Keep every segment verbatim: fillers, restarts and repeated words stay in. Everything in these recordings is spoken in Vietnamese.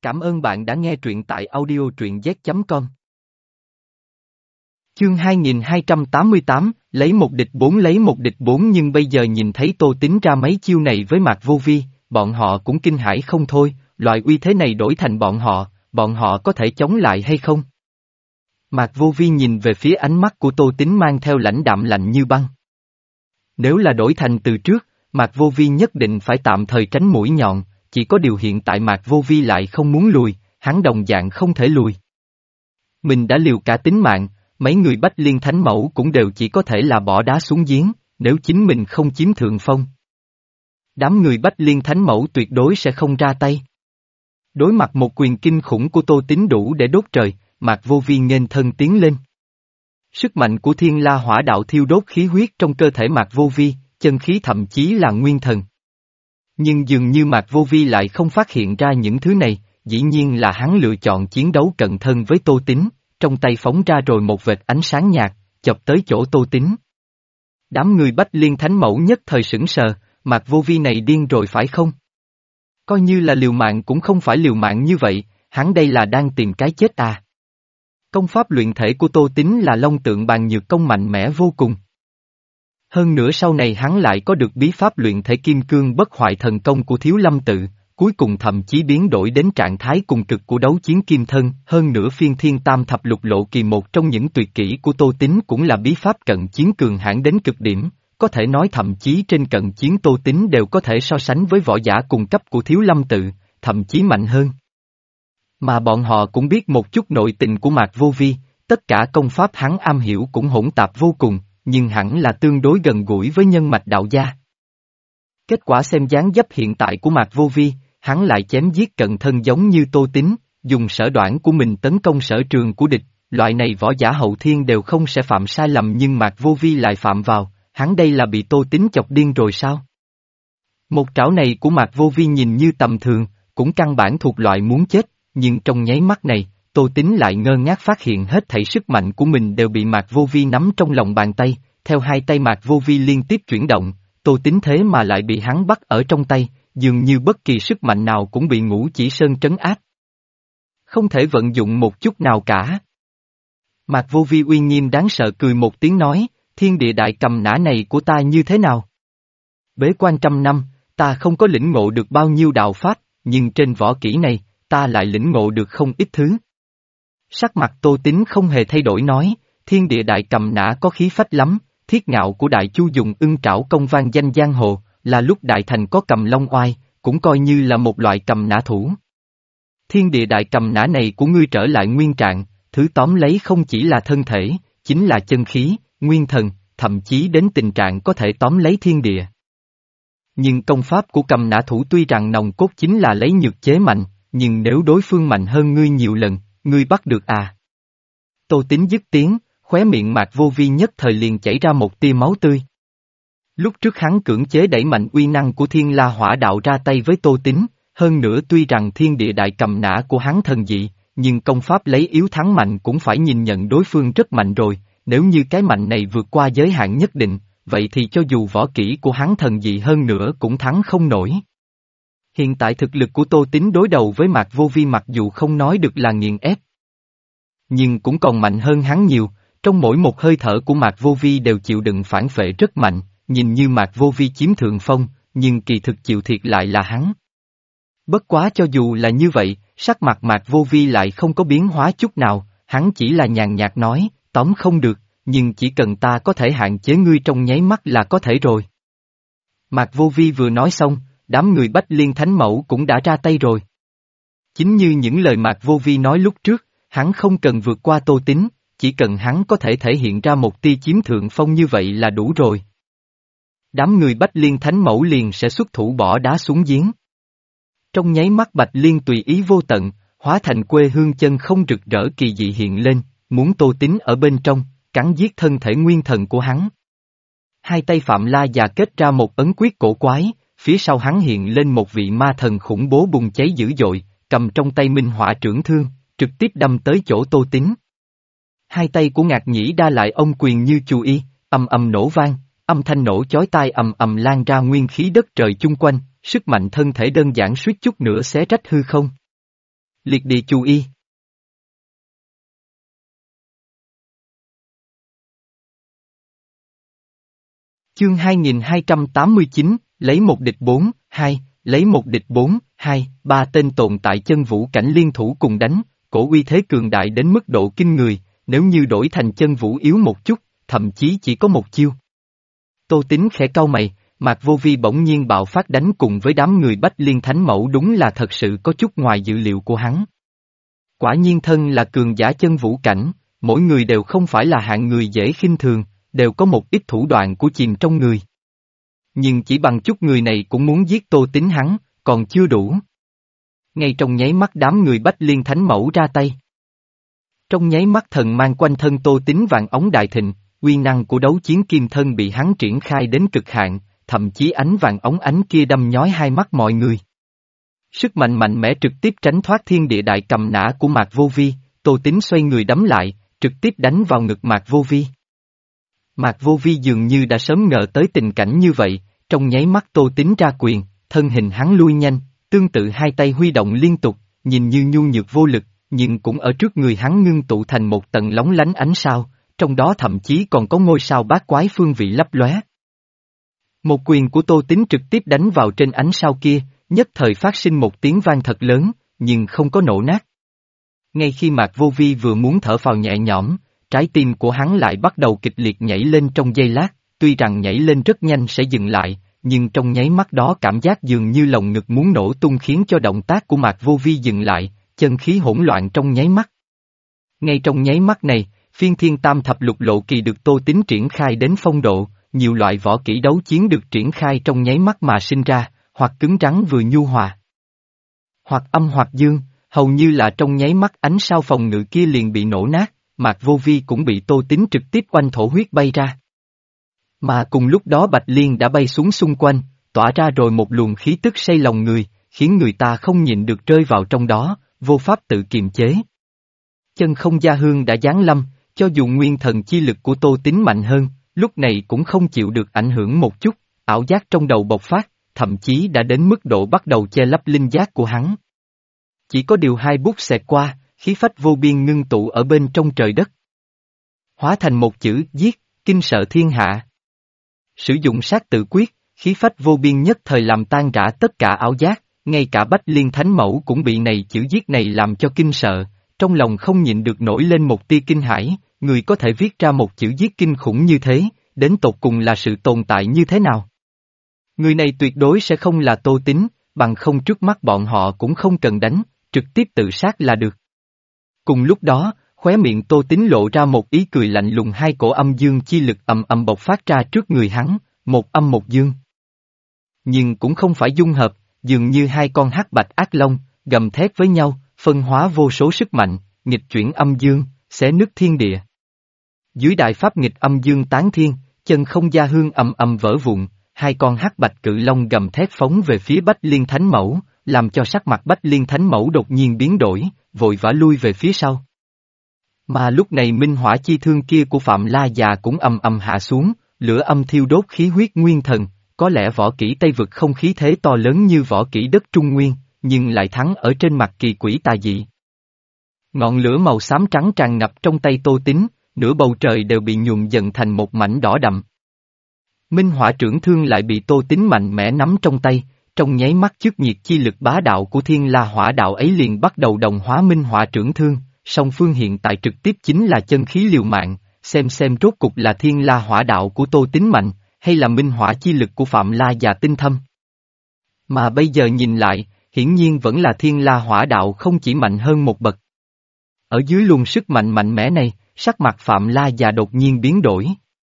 Cảm ơn bạn đã nghe truyện tại audio truyện z chấm com. Chương hai nghìn hai trăm tám mươi tám, lấy một địch bốn lấy một địch bốn nhưng bây giờ nhìn thấy Tô Tín ra mấy chiêu này với Mạc Vô Vi, bọn họ cũng kinh hãi không thôi, loại uy thế này đổi thành bọn họ, bọn họ có thể chống lại hay không? Mạc Vô Vi nhìn về phía ánh mắt của Tô Tín mang theo lãnh đạm lạnh như băng. Nếu là đổi thành từ trước, Mạc Vô Vi nhất định phải tạm thời tránh mũi nhọn, chỉ có điều hiện tại Mạc Vô Vi lại không muốn lùi, hắn đồng dạng không thể lùi. Mình đã liều cả tính mạng, mấy người Bách Liên Thánh Mẫu cũng đều chỉ có thể là bỏ đá xuống giếng, nếu chính mình không chiếm thượng phong. Đám người Bách Liên Thánh Mẫu tuyệt đối sẽ không ra tay. Đối mặt một quyền kinh khủng của Tô Tín đủ để đốt trời, Mạc Vô Vi nghênh thân tiến lên. Sức mạnh của Thiên La Hỏa Đạo thiêu đốt khí huyết trong cơ thể Mạc Vô Vi, chân khí thậm chí là nguyên thần. Nhưng dường như Mạc Vô Vi lại không phát hiện ra những thứ này, dĩ nhiên là hắn lựa chọn chiến đấu cận thân với Tô Tín, trong tay phóng ra rồi một vệt ánh sáng nhạt, chọc tới chỗ Tô Tín. Đám người Bách Liên Thánh Mẫu nhất thời sững sờ, Mạc Vô Vi này điên rồi phải không? Coi như là liều mạng cũng không phải liều mạng như vậy, hắn đây là đang tìm cái chết à. Công pháp luyện thể của Tô Tín là Long Tượng Bàn Nhược Công mạnh mẽ vô cùng. Hơn nữa sau này hắn lại có được bí pháp luyện thể Kim Cương Bất Hoại Thần Công của Thiếu Lâm Tự, cuối cùng thậm chí biến đổi đến trạng thái cùng cực của đấu chiến kim thân, hơn nữa phiên thiên tam thập lục lộ kỳ một trong những tuyệt kỹ của Tô Tín cũng là bí pháp cận chiến cường hãn đến cực điểm, có thể nói thậm chí trên cận chiến Tô Tín đều có thể so sánh với võ giả cùng cấp của Thiếu Lâm Tự, thậm chí mạnh hơn. Mà bọn họ cũng biết một chút nội tình của Mạc Vô Vi, tất cả công pháp hắn am hiểu cũng hỗn tạp vô cùng, nhưng hẳn là tương đối gần gũi với nhân mạch đạo gia. Kết quả xem dáng dấp hiện tại của Mạc Vô Vi, hắn lại chém giết cận thân giống như Tô Tín, dùng sở đoản của mình tấn công sở trường của địch, loại này võ giả hậu thiên đều không sẽ phạm sai lầm nhưng Mạc Vô Vi lại phạm vào, hắn đây là bị Tô Tín chọc điên rồi sao? Một trảo này của Mạc Vô Vi nhìn như tầm thường, cũng căn bản thuộc loại muốn chết, nhưng trong nháy mắt này, Tô Tín lại ngơ ngác phát hiện hết thảy sức mạnh của mình đều bị Mạc Vô Vi nắm trong lòng bàn tay, theo hai tay Mạc Vô Vi liên tiếp chuyển động, Tô Tín thế mà lại bị hắn bắt ở trong tay, dường như bất kỳ sức mạnh nào cũng bị Ngũ Chỉ Sơn trấn áp. Không thể vận dụng một chút nào cả. Mạc Vô Vi uy nghiêm đáng sợ cười một tiếng nói, thiên địa đại cầm nã này của ta như thế nào? Bế quan trăm năm, ta không có lĩnh ngộ được bao nhiêu đạo pháp, nhưng trên võ kỹ này, ta lại lĩnh ngộ được không ít thứ. Sắc mặt Tô Tín không hề thay đổi nói, thiên địa đại cầm nã có khí phách lắm, thiết ngạo của đại chu dùng ưng trảo công vang danh giang hồ, là lúc đại thành có cầm long oai, cũng coi như là một loại cầm nã thủ. Thiên địa đại cầm nã này của ngươi trở lại nguyên trạng, thứ tóm lấy không chỉ là thân thể, chính là chân khí, nguyên thần, thậm chí đến tình trạng có thể tóm lấy thiên địa. Nhưng công pháp của cầm nã thủ tuy rằng nòng cốt chính là lấy nhược chế mạnh, nhưng nếu đối phương mạnh hơn ngươi nhiều lần, ngươi bắt được à? Tô Tín dứt tiếng, khóe miệng Mạc Vô Vi nhất thời liền chảy ra một tia máu tươi. Lúc trước hắn cưỡng chế đẩy mạnh uy năng của Thiên La Hỏa Đạo ra tay với Tô Tín, hơn nữa tuy rằng thiên địa đại cầm nã của hắn thần dị, nhưng công pháp lấy yếu thắng mạnh cũng phải nhìn nhận đối phương rất mạnh rồi, nếu như cái mạnh này vượt qua giới hạn nhất định, vậy thì cho dù võ kỹ của hắn thần dị hơn nữa cũng thắng không nổi. Hiện tại thực lực của Tô Tín đối đầu với Mạc Vô Vi mặc dù không nói được là nghiền ép, nhưng cũng còn mạnh hơn hắn nhiều, trong mỗi một hơi thở của Mạc Vô Vi đều chịu đựng phản phệ rất mạnh, nhìn như Mạc Vô Vi chiếm thượng phong, nhưng kỳ thực chịu thiệt lại là hắn. Bất quá cho dù là như vậy, sắc mặt Mạc Vô Vi lại không có biến hóa chút nào, hắn chỉ là nhàn nhạt nói, tóm không được, nhưng chỉ cần ta có thể hạn chế ngươi trong nháy mắt là có thể rồi. Mạc Vô Vi vừa nói xong, đám người Bách Liên Thánh Mẫu cũng đã ra tay rồi. Chính như những lời Mạc Vô Vi nói lúc trước, hắn không cần vượt qua Tô Tín, chỉ cần hắn có thể thể hiện ra một tia chiếm thượng phong như vậy là đủ rồi. Đám người Bách Liên Thánh Mẫu liền sẽ xuất thủ bỏ đá xuống giếng. Trong nháy mắt Bạch Liên tùy ý vô tận, hóa thành quê hương chân không rực rỡ kỳ dị hiện lên, muốn Tô Tín ở bên trong, cắn giết thân thể nguyên thần của hắn. Hai tay Phạm La già kết ra một ấn quyết cổ quái, phía sau hắn hiện lên một vị ma thần khủng bố bùng cháy dữ dội, cầm trong tay minh hỏa trưởng thương, trực tiếp đâm tới chỗ Tô Tín. Hai tay của Ngạc Nhĩ Đa lại ông quyền như chù y, ầm ầm nổ vang, âm thanh nổ chói tai ầm ầm lan ra nguyên khí đất trời chung quanh, sức mạnh thân thể đơn giản suýt chút nữa xé rách hư không. Liệt địa chú y. Chương hai nghìn hai trăm tám mươi chín, lấy một địch bốn, hai, lấy một địch bốn, hai, ba tên tồn tại chân vũ cảnh liên thủ cùng đánh, cổ uy thế cường đại đến mức độ kinh người, nếu như đổi thành chân vũ yếu một chút, thậm chí chỉ có một chiêu. Tô Tín khẽ cau mày, Mạc Vô Vi bỗng nhiên bạo phát đánh cùng với đám người Bách Liên Thánh Mẫu đúng là thật sự có chút ngoài dự liệu của hắn. Quả nhiên thân là cường giả chân vũ cảnh, mỗi người đều không phải là hạng người dễ khinh thường, đều có một ít thủ đoạn của chìm trong người. Nhưng chỉ bằng chút người này cũng muốn giết Tô Tín hắn, còn chưa đủ. Ngay trong nháy mắt đám người Bách Liên Thánh Mẫu ra tay. Trong nháy mắt thần mang quanh thân Tô Tín vàng ống đại thịnh, uy năng của đấu chiến kim thân bị hắn triển khai đến cực hạn, thậm chí ánh vàng ống ánh kia đâm nhói hai mắt mọi người. Sức mạnh mạnh mẽ trực tiếp tránh thoát thiên địa đại cầm nã của Mạc Vô Vi, Tô Tín xoay người đấm lại, trực tiếp đánh vào ngực Mạc Vô Vi. Mạc Vô Vi dường như đã sớm ngờ tới tình cảnh như vậy, trong nháy mắt Tô Tín ra quyền, thân hình hắn lui nhanh, tương tự hai tay huy động liên tục, nhìn như nhu nhược vô lực, nhưng cũng ở trước người hắn ngưng tụ thành một tầng lóng lánh ánh sao, trong đó thậm chí còn có ngôi sao bát quái phương vị lấp lóe. Một quyền của Tô Tín trực tiếp đánh vào trên ánh sao kia, nhất thời phát sinh một tiếng vang thật lớn, nhưng không có nổ nát. Ngay khi Mạc Vô Vi vừa muốn thở phào nhẹ nhõm, trái tim của hắn lại bắt đầu kịch liệt nhảy lên trong giây lát, tuy rằng nhảy lên rất nhanh sẽ dừng lại, nhưng trong nháy mắt đó cảm giác dường như lồng ngực muốn nổ tung khiến cho động tác của Mạc Vô Vi dừng lại, chân khí hỗn loạn trong nháy mắt. Ngay trong nháy mắt này, phiên thiên tam thập lục lộ kỳ được Tô Tín triển khai đến phong độ, nhiều loại võ kỹ đấu chiến được triển khai trong nháy mắt mà sinh ra, hoặc cứng rắn vừa nhu hòa, hoặc âm hoặc dương, hầu như là trong nháy mắt ánh sao phòng ngự kia liền bị nổ nát, Mạc Vô Vi cũng bị Tô Tín trực tiếp oanh thổ huyết bay ra. Mà cùng lúc đó Bạch Liên đã bay xuống xung quanh, tỏa ra rồi một luồng khí tức say lòng người, khiến người ta không nhịn được rơi vào trong đó, vô pháp tự kiềm chế. Chân không gia hương đã giáng lâm, cho dù nguyên thần chi lực của Tô Tín mạnh hơn, lúc này cũng không chịu được ảnh hưởng một chút, ảo giác trong đầu bộc phát, thậm chí đã đến mức độ bắt đầu che lấp linh giác của hắn. Chỉ có điều hai bút xẹt qua, khí phách vô biên ngưng tụ ở bên trong trời đất. Hóa thành một chữ giết, kinh sợ thiên hạ. Sử dụng sát tự quyết, khí phách vô biên nhất thời làm tan rã tất cả ảo giác, ngay cả Bách Liên Thánh Mẫu cũng bị này chữ giết này làm cho kinh sợ, trong lòng không nhịn được nổi lên một tia kinh hãi, người có thể viết ra một chữ giết kinh khủng như thế, đến tột cùng là sự tồn tại như thế nào? Người này tuyệt đối sẽ không là Tô Tín, bằng không trước mắt bọn họ cũng không cần đánh, trực tiếp tự sát là được. Cùng lúc đó, khóe miệng Tô Tín lộ ra một ý cười lạnh lùng, hai cổ âm dương chi lực ầm ầm bộc phát ra trước người hắn, một âm một dương. Nhưng cũng không phải dung hợp, dường như hai con hắc bạch ác long, gầm thét với nhau, phân hóa vô số sức mạnh, nghịch chuyển âm dương, xé nứt thiên địa. Dưới đại pháp nghịch âm dương tán thiên, chân không gia hương ầm ầm vỡ vụn, hai con hắc bạch cự long gầm thét phóng về phía Bách Liên Thánh Mẫu, làm cho sắc mặt Bách Liên Thánh Mẫu đột nhiên biến đổi, vội vã lui về phía sau. Mà lúc này minh hỏa chi thương kia của Phạm La Già cũng ầm ầm hạ xuống, lửa âm thiêu đốt khí huyết nguyên thần, có lẽ võ kỹ Tây Vực không khí thế to lớn như võ kỹ đất Trung Nguyên, nhưng lại thắng ở trên mặt kỳ quỷ tà dị. Ngọn lửa màu xám trắng tràn ngập trong tay Tô Tín, nửa bầu trời đều bị nhuộm dần thành một mảnh đỏ đậm. Minh hỏa trưởng thương lại bị Tô Tín mạnh mẽ nắm trong tay, trong nháy mắt trước nhiệt chi lực bá đạo của thiên la hỏa đạo ấy liền bắt đầu đồng hóa minh hỏa trưởng thương, song phương hiện tại trực tiếp chính là chân khí liều mạng, xem xem rốt cục là thiên la hỏa đạo của Tô Tín mạnh, hay là minh hỏa chi lực của Phạm La Già tinh thâm. Mà bây giờ nhìn lại, hiển nhiên vẫn là thiên la hỏa đạo không chỉ mạnh hơn một bậc. Ở dưới luồng sức mạnh mạnh mẽ này, sắc mặt Phạm La Già đột nhiên biến đổi.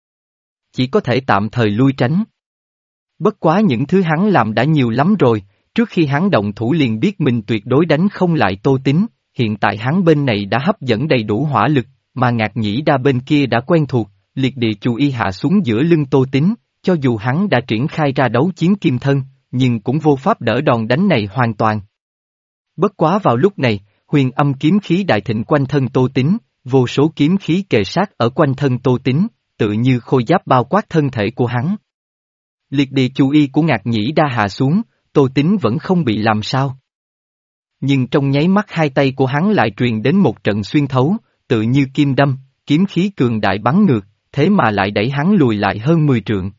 Chỉ có thể tạm thời lui tránh. Bất quá những thứ hắn làm đã nhiều lắm rồi, trước khi hắn động thủ liền biết mình tuyệt đối đánh không lại Tô Tín, hiện tại hắn bên này đã hấp dẫn đầy đủ hỏa lực, mà Ngạc Nhĩ Đa bên kia đã quen thuộc, liệt địa chú y hạ xuống giữa lưng Tô Tín, cho dù hắn đã triển khai ra đấu chiến kim thân, nhưng cũng vô pháp đỡ đòn đánh này hoàn toàn. Bất quá vào lúc này, huyền âm kiếm khí đại thịnh quanh thân Tô Tín, vô số kiếm khí kề sát ở quanh thân Tô Tín, tự như khôi giáp bao quát thân thể của hắn. Liệt địa chú y của Ngạc Nhĩ Đa hạ xuống, Tô Tín vẫn không bị làm sao. Nhưng trong nháy mắt hai tay của hắn lại truyền đến một trận xuyên thấu, tự như kim đâm, kiếm khí cường đại bắn ngược, thế mà lại đẩy hắn lùi lại hơn mười trượng.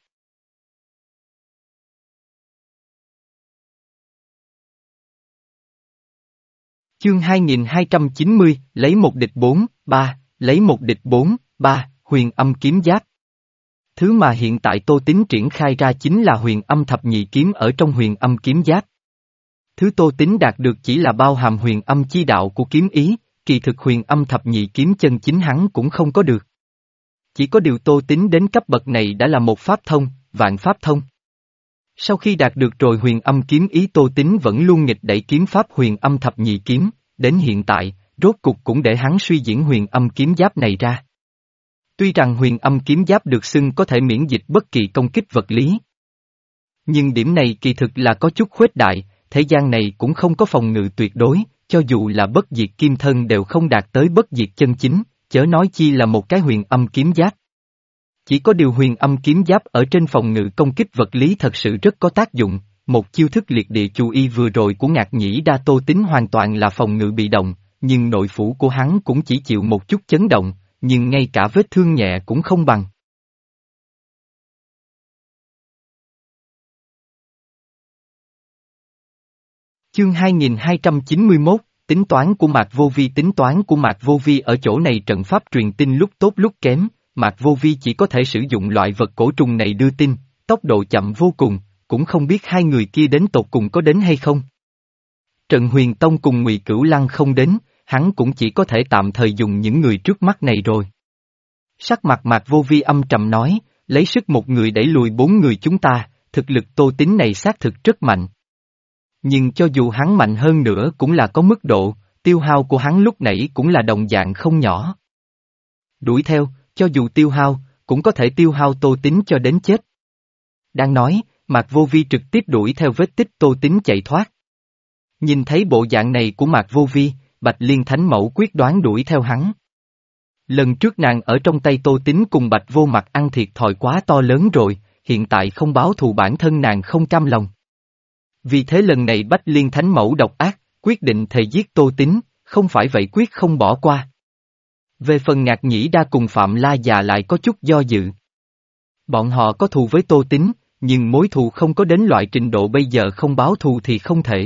Chương hai nghìn hai trăm chín mươi, lấy một địch bốn, ba, lấy một địch bốn, ba, huyền âm kiếm giáp. Thứ mà hiện tại Tô Tín triển khai ra chính là huyền âm thập nhị kiếm ở trong huyền âm kiếm giáp. Thứ Tô Tín đạt được chỉ là bao hàm huyền âm chi đạo của kiếm ý, kỳ thực huyền âm thập nhị kiếm chân chính hắn cũng không có được. Chỉ có điều Tô Tín đến cấp bậc này đã là một pháp thông, vạn pháp thông. Sau khi đạt được rồi huyền âm kiếm ý Tô Tín vẫn luôn nghịch đẩy kiếm pháp huyền âm thập nhị kiếm, đến hiện tại, rốt cục cũng để hắn suy diễn huyền âm kiếm giáp này ra. Tuy rằng huyền âm kiếm giáp được xưng có thể miễn dịch bất kỳ công kích vật lý. Nhưng điểm này kỳ thực là có chút khuếch đại, thế gian này cũng không có phòng ngự tuyệt đối, cho dù là bất diệt kim thân đều không đạt tới bất diệt chân chính, chớ nói chi là một cái huyền âm kiếm giáp. Chỉ có điều huyền âm kiếm giáp ở trên phòng ngự công kích vật lý thật sự rất có tác dụng, một chiêu thức liệt địa chú y vừa rồi của Ngạc Nhĩ Đa Tô Tín hoàn toàn là phòng ngự bị động, nhưng nội phủ của hắn cũng chỉ chịu một chút chấn động, nhưng ngay cả vết thương nhẹ cũng không bằng. Chương hai nghìn hai trăm chín mươi mốt, tính toán của Mạc Vô Vi. Tính toán của Mạc Vô Vi ở chỗ này trận pháp truyền tin lúc tốt lúc kém, Mạc Vô Vi chỉ có thể sử dụng loại vật cổ trùng này đưa tin, tốc độ chậm vô cùng, cũng không biết hai người kia đến tột cùng có đến hay không. Trần Huyền Tông cùng Ngụy Cửu Lăng không đến, hắn cũng chỉ có thể tạm thời dùng những người trước mắt này rồi. Sắc mặt Mạc Vô Vi âm trầm nói, lấy sức một người đẩy lùi bốn người chúng ta, thực lực Tô Tín này xác thực rất mạnh. Nhưng cho dù hắn mạnh hơn nữa cũng là có mức độ, tiêu hao của hắn lúc nãy cũng là đồng dạng không nhỏ. Đuổi theo, cho dù tiêu hao, cũng có thể tiêu hao Tô Tín cho đến chết. Đang nói, Mạc Vô Vi trực tiếp đuổi theo vết tích Tô Tín chạy thoát. Nhìn thấy bộ dạng này của Mạc Vô Vi, Bạch Liên Thánh Mẫu quyết đoán đuổi theo hắn. Lần trước nàng ở trong tay Tô Tín cùng Bạch Vô Mặt ăn thiệt thòi quá to lớn rồi, hiện tại không báo thù bản thân nàng không cam lòng. Vì thế lần này Bách Liên Thánh Mẫu độc ác, quyết định thề giết Tô Tín, không phải vậy quyết không bỏ qua. Về phần Ngạc Nhĩ Đa cùng Phạm La già lại có chút do dự. Bọn họ có thù với Tô Tín, nhưng mối thù không có đến loại trình độ bây giờ không báo thù thì không thể.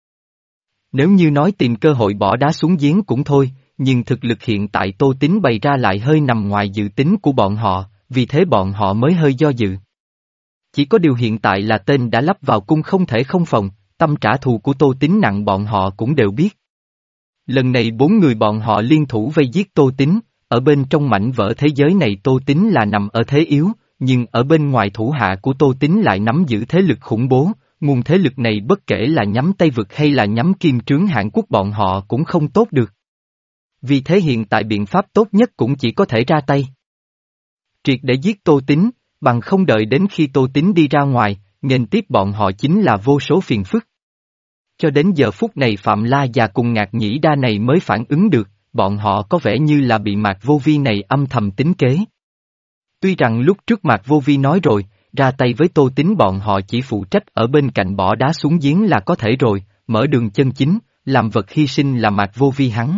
Nếu như nói tìm cơ hội bỏ đá xuống giếng cũng thôi, nhưng thực lực hiện tại Tô Tín bày ra lại hơi nằm ngoài dự tính của bọn họ, vì thế bọn họ mới hơi do dự. Chỉ có điều hiện tại là tên đã lắp vào cung không thể không phòng, tâm trả thù của Tô Tín nặng bọn họ cũng đều biết. Lần này bốn người bọn họ liên thủ vây giết Tô Tín, ở bên trong mảnh vỡ thế giới này Tô Tín là nằm ở thế yếu, nhưng ở bên ngoài thủ hạ của Tô Tín lại nắm giữ thế lực khủng bố, nguồn thế lực này bất kể là nhắm Tây Vực hay là nhắm Kim Trướng Hàn Quốc bọn họ cũng không tốt được. Vì thế hiện tại biện pháp tốt nhất cũng chỉ có thể ra tay. Triệt để giết Tô Tín, bằng không đợi đến khi Tô Tín đi ra ngoài, nghênh tiếp bọn họ chính là vô số phiền phức. Cho đến giờ phút này Phạm La già cùng Ngạc Nhĩ Đa này mới phản ứng được, bọn họ có vẻ như là bị Mạc Vô Vi này âm thầm tính kế. Tuy rằng lúc trước Mạc Vô Vi nói rồi, ra tay với Tô Tín bọn họ chỉ phụ trách ở bên cạnh bỏ đá xuống giếng là có thể rồi, mở đường chân chính, làm vật hy sinh là Mạc Vô Vi hắn.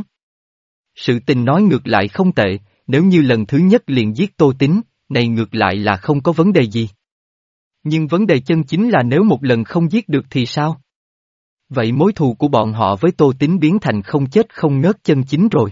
Sự tình nói ngược lại không tệ, nếu như lần thứ nhất liền giết Tô Tín, này ngược lại là không có vấn đề gì. Nhưng vấn đề chân chính là nếu một lần không giết được thì sao? Vậy mối thù của bọn họ với Tô Tín biến thành không chết không ngớt chân chính rồi.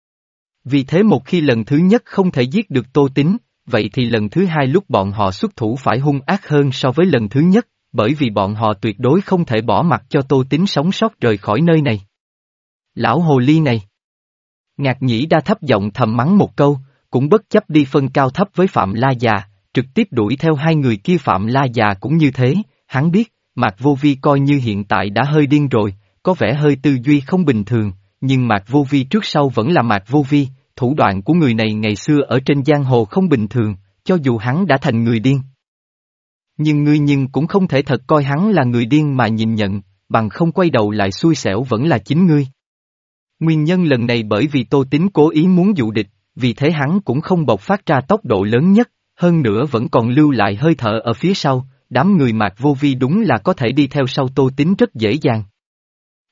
Vì thế một khi lần thứ nhất không thể giết được Tô Tín, vậy thì lần thứ hai lúc bọn họ xuất thủ phải hung ác hơn so với lần thứ nhất, bởi vì bọn họ tuyệt đối không thể bỏ mặc cho Tô Tín sống sót rời khỏi nơi này. Lão hồ ly này! Ngạc Nhĩ Đa thấp giọng thầm mắng một câu, cũng bất chấp đi phân cao thấp với Phạm La già, trực tiếp đuổi theo hai người kia. Phạm La già cũng như thế, hắn biết, Mạc Vô Vi coi như hiện tại đã hơi điên rồi, có vẻ hơi tư duy không bình thường, nhưng Mạc Vô Vi trước sau vẫn là Mạc Vô Vi, thủ đoạn của người này ngày xưa ở trên giang hồ không bình thường, cho dù hắn đã thành người điên. Nhưng ngươi nhưng cũng không thể thật coi hắn là người điên mà nhìn nhận, bằng không quay đầu lại xui xẻo vẫn là chính ngươi. Nguyên nhân lần này bởi vì Tô Tín cố ý muốn dụ địch, vì thế hắn cũng không bộc phát ra tốc độ lớn nhất, hơn nữa vẫn còn lưu lại hơi thở ở phía sau, đám người Mạc Vô Vi đúng là có thể đi theo sau Tô Tín rất dễ dàng.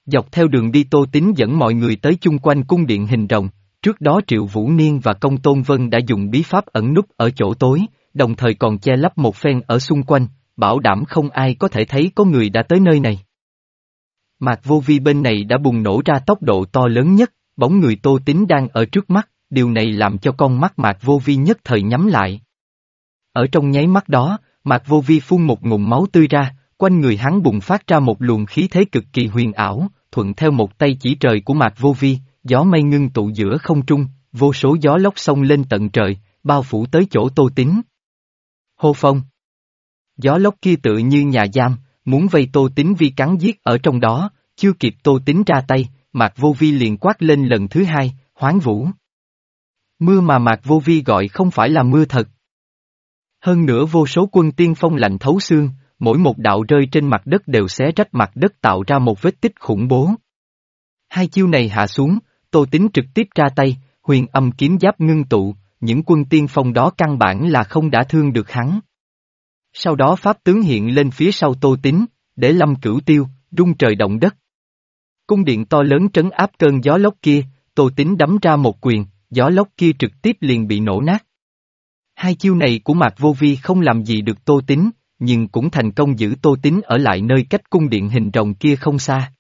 Dọc theo đường đi Tô Tín dẫn mọi người tới chung quanh cung điện hình rồng, trước đó Triệu Vũ Niên và Công Tôn Vân đã dùng bí pháp ẩn núp ở chỗ tối, đồng thời còn che lấp một phen ở xung quanh, bảo đảm không ai có thể thấy có người đã tới nơi này. Mạc Vô Vi bên này đã bùng nổ ra tốc độ to lớn nhất, bóng người Tô Tín đang ở trước mắt, điều này làm cho con mắt Mạc Vô Vi nhất thời nhắm lại. Ở trong nháy mắt đó, Mạc Vô Vi phun một ngụm máu tươi ra, quanh người hắn bùng phát ra một luồng khí thế cực kỳ huyền ảo, thuận theo một tay chỉ trời của Mạc Vô Vi, gió mây ngưng tụ giữa không trung, vô số gió lốc xông lên tận trời, bao phủ tới chỗ Tô Tín. Hô phong! Gió lốc kia tựa như nhà giam, muốn vây Tô Tín Vi cắn giết ở trong đó, chưa kịp Tô Tín ra tay, Mạc Vô Vi liền quát lên lần thứ hai, hoán vũ. Mưa mà Mạc Vô Vi gọi không phải là mưa thật. Hơn nữa vô số quân tiên phong lạnh thấu xương, mỗi một đạo rơi trên mặt đất đều xé rách mặt đất tạo ra một vết tích khủng bố. Hai chiêu này hạ xuống, Tô Tín trực tiếp ra tay, huyền âm kiếm giáp ngưng tụ, những quân tiên phong đó căn bản là không đả thương được hắn. Sau đó pháp tướng hiện lên phía sau Tô Tín, để lâm cửu tiêu, rung trời động đất. Cung điện to lớn trấn áp cơn gió lốc kia, Tô Tín đấm ra một quyền, gió lốc kia trực tiếp liền bị nổ nát. Hai chiêu này của Mạc Vô Vi không làm gì được Tô Tín, nhưng cũng thành công giữ Tô Tín ở lại nơi cách cung điện hình rồng kia không xa.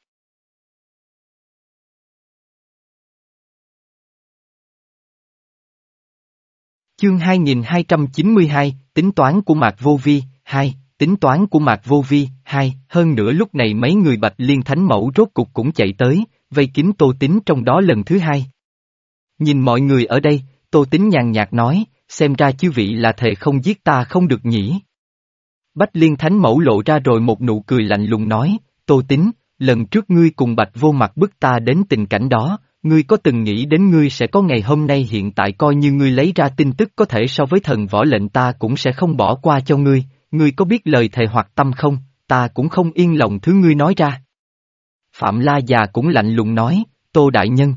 Chương hai nghìn hai trăm chín mươi hai, tính toán của Mạc Vô Vi, hai, tính toán của Mạc Vô Vi, hai, hơn nữa lúc này mấy người Bạch Liên Thánh Mẫu rốt cục cũng chạy tới, vây kín Tô Tín trong đó lần thứ hai. Nhìn mọi người ở đây, Tô Tín nhàn nhạt nói, xem ra chư vị là thề không giết ta không được nhỉ. Bách Liên Thánh Mẫu lộ ra rồi một nụ cười lạnh lùng nói, Tô Tín, lần trước ngươi cùng Bạch Vô Mặt bức ta đến tình cảnh đó, ngươi có từng nghĩ đến ngươi sẽ có ngày hôm nay hiện tại coi như ngươi lấy ra tin tức có thể so với thần võ lệnh ta cũng sẽ không bỏ qua cho ngươi, ngươi có biết lời thề hoặc tâm không, ta cũng không yên lòng thứ ngươi nói ra. Phạm La già cũng lạnh lùng nói, Tô Đại Nhân.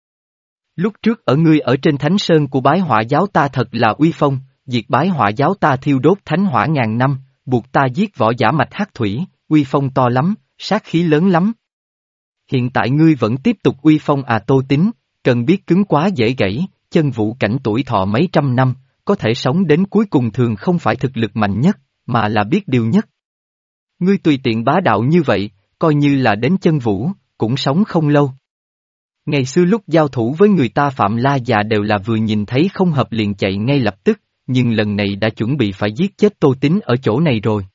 Lúc trước ở ngươi ở trên thánh sơn của bái hỏa giáo ta thật là uy phong, diệt bái hỏa giáo ta thiêu đốt thánh hỏa ngàn năm, buộc ta giết võ giả mạch hắc thủy, uy phong to lắm, sát khí lớn lắm. Hiện tại ngươi vẫn tiếp tục uy phong à Tô Tín, cần biết cứng quá dễ gãy, chân vũ cảnh tuổi thọ mấy trăm năm, có thể sống đến cuối cùng thường không phải thực lực mạnh nhất, mà là biết điều nhất. Ngươi tùy tiện bá đạo như vậy, coi như là đến chân vũ, cũng sống không lâu. Ngày xưa lúc giao thủ với người ta Phạm La già đều là vừa nhìn thấy không hợp liền chạy ngay lập tức, nhưng lần này đã chuẩn bị phải giết chết Tô Tín ở chỗ này rồi.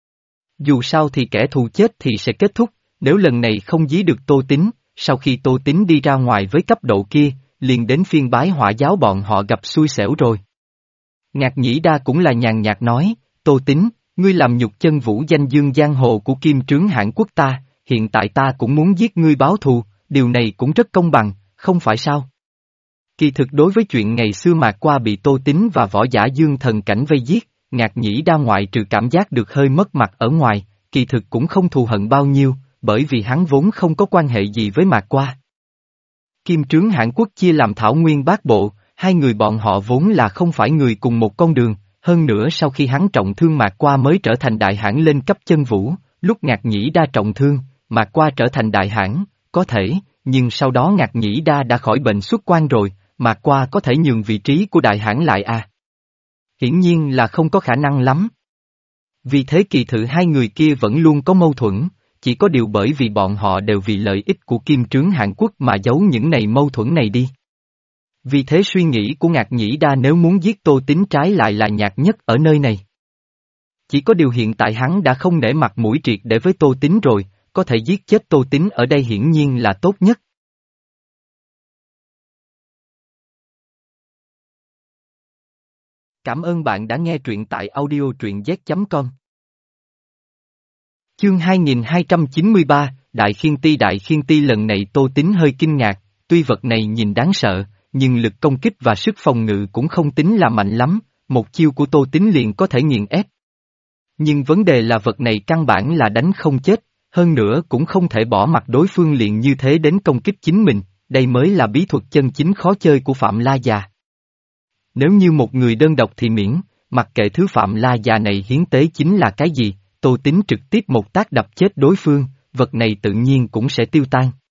Dù sao thì kẻ thù chết thì sẽ kết thúc, nếu lần này không dí được Tô Tín, sau khi Tô Tín đi ra ngoài với cấp độ kia, liền đến phiên bái hỏa giáo bọn họ gặp xui xẻo rồi. Ngạc Nhĩ Đa cũng là nhàn nhạt nói, Tô Tín, ngươi làm nhục chân vũ danh dương giang hồ của Kim Trướng Hãn Quốc ta, hiện tại ta cũng muốn giết ngươi báo thù, điều này cũng rất công bằng, không phải sao? Kỳ thực đối với chuyện ngày xưa Mạc Qua bị Tô Tín và võ giả Dương Thần Cảnh vây giết, Ngạc Nhĩ Đa ngoại trừ cảm giác được hơi mất mặt ở ngoài, kỳ thực cũng không thù hận bao nhiêu, bởi vì hắn vốn không có quan hệ gì với Mạc Qua. Kim Trướng Hãn Quốc chia làm Thảo Nguyên Bát Bộ, hai người bọn họ vốn là không phải người cùng một con đường, hơn nữa sau khi hắn trọng thương Mạc Qua mới trở thành đại hãn lên cấp chân vũ, lúc Ngạc Nhĩ Đa trọng thương, Mạc Qua trở thành đại hãn, có thể, nhưng sau đó Ngạc Nhĩ Đa đã khỏi bệnh xuất quan rồi, Mạc Qua có thể nhường vị trí của đại hãn lại à? Hiển nhiên là không có khả năng lắm. Vì thế kỳ thự hai người kia vẫn luôn có mâu thuẫn, chỉ có điều bởi vì bọn họ đều vì lợi ích của Kim Trướng Hàn Quốc mà giấu những này mâu thuẫn này đi. Vì thế suy nghĩ của Ngạc Nhĩ Đa nếu muốn giết Tô Tín trái lại là nhạt nhất ở nơi này. Chỉ có điều hiện tại hắn đã không nể mặt mũi triệt để với Tô Tín rồi, có thể giết chết Tô Tín ở đây hiển nhiên là tốt nhất. Cảm ơn bạn đã nghe truyện tại audio truyện z chấm com. Chương hai nghìn hai trăm chín mươi ba, Đại Khiên Ti Đại Khiên Ti lần này Tô Tín hơi kinh ngạc, tuy vật này nhìn đáng sợ, nhưng lực công kích và sức phòng ngự cũng không tính là mạnh lắm, một chiêu của Tô Tín liền có thể nghiền ép. Nhưng vấn đề là vật này căn bản là đánh không chết, hơn nữa cũng không thể bỏ mặt đối phương liền như thế đến công kích chính mình, đây mới là bí thuật chân chính khó chơi của Phạm La già. Nếu như một người đơn độc thì miễn, mặc kệ thứ Phạm La già này hiến tế chính là cái gì, Tô Tín trực tiếp một tác đập chết đối phương, vật này tự nhiên cũng sẽ tiêu tan.